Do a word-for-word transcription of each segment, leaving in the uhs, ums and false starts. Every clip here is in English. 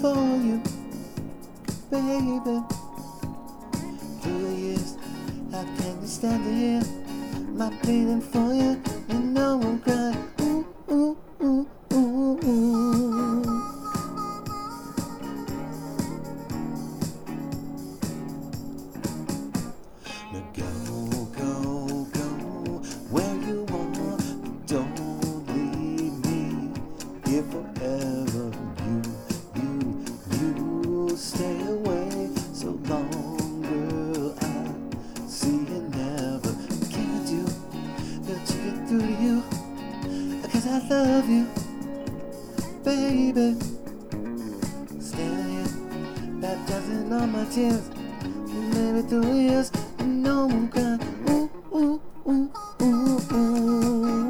for you, baby. Through the years, how can you stand to hear my pleading for you? You know I'm crying. Ooh, ooh, ooh, ooh, ooh. Now go, go, go where you are, but don't leave me here forever. You, you, you stay away so long, girl. I see you never. Can't you, got to get through to you, 'cause I love you, baby. Standing here, baptizing all my tears. Maybe through the years, you know I'm crying. Ooh, ooh, ooh, ooh, ooh.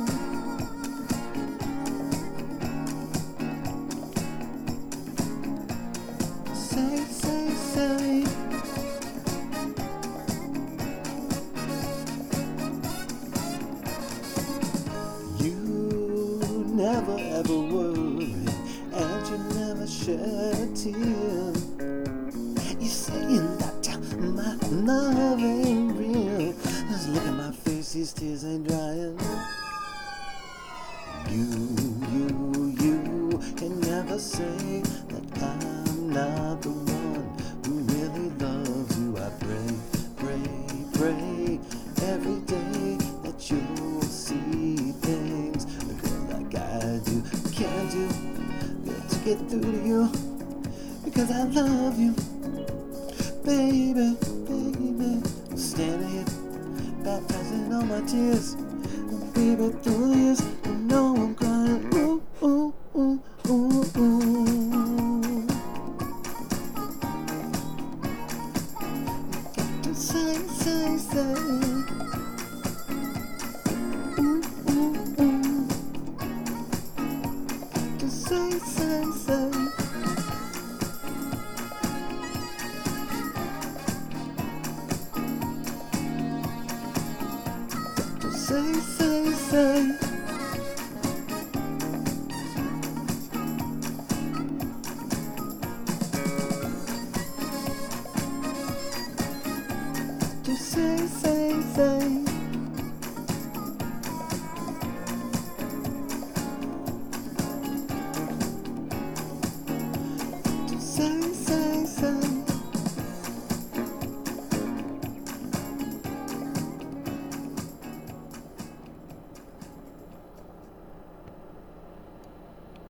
Say, say, say. You never ever worry, and you never shed a tear. You saying that my love ain't real. Just look at my face, these tears ain't drying. You, you, you can never say that I'm not the one who really loves you. I pray, pray, pray every day that you'll see things the girl like I do. Can't do, got to get through to you, because I love you, baby, baby. I'm standing here, baptizing all my tears. Baby, through the years, you know I'm crying. Ooh, ooh, ooh, ooh, ooh. Got to say, say, say. Ooh, ooh, ooh. Got to say, say, say. Say, say, say. To say, say, say.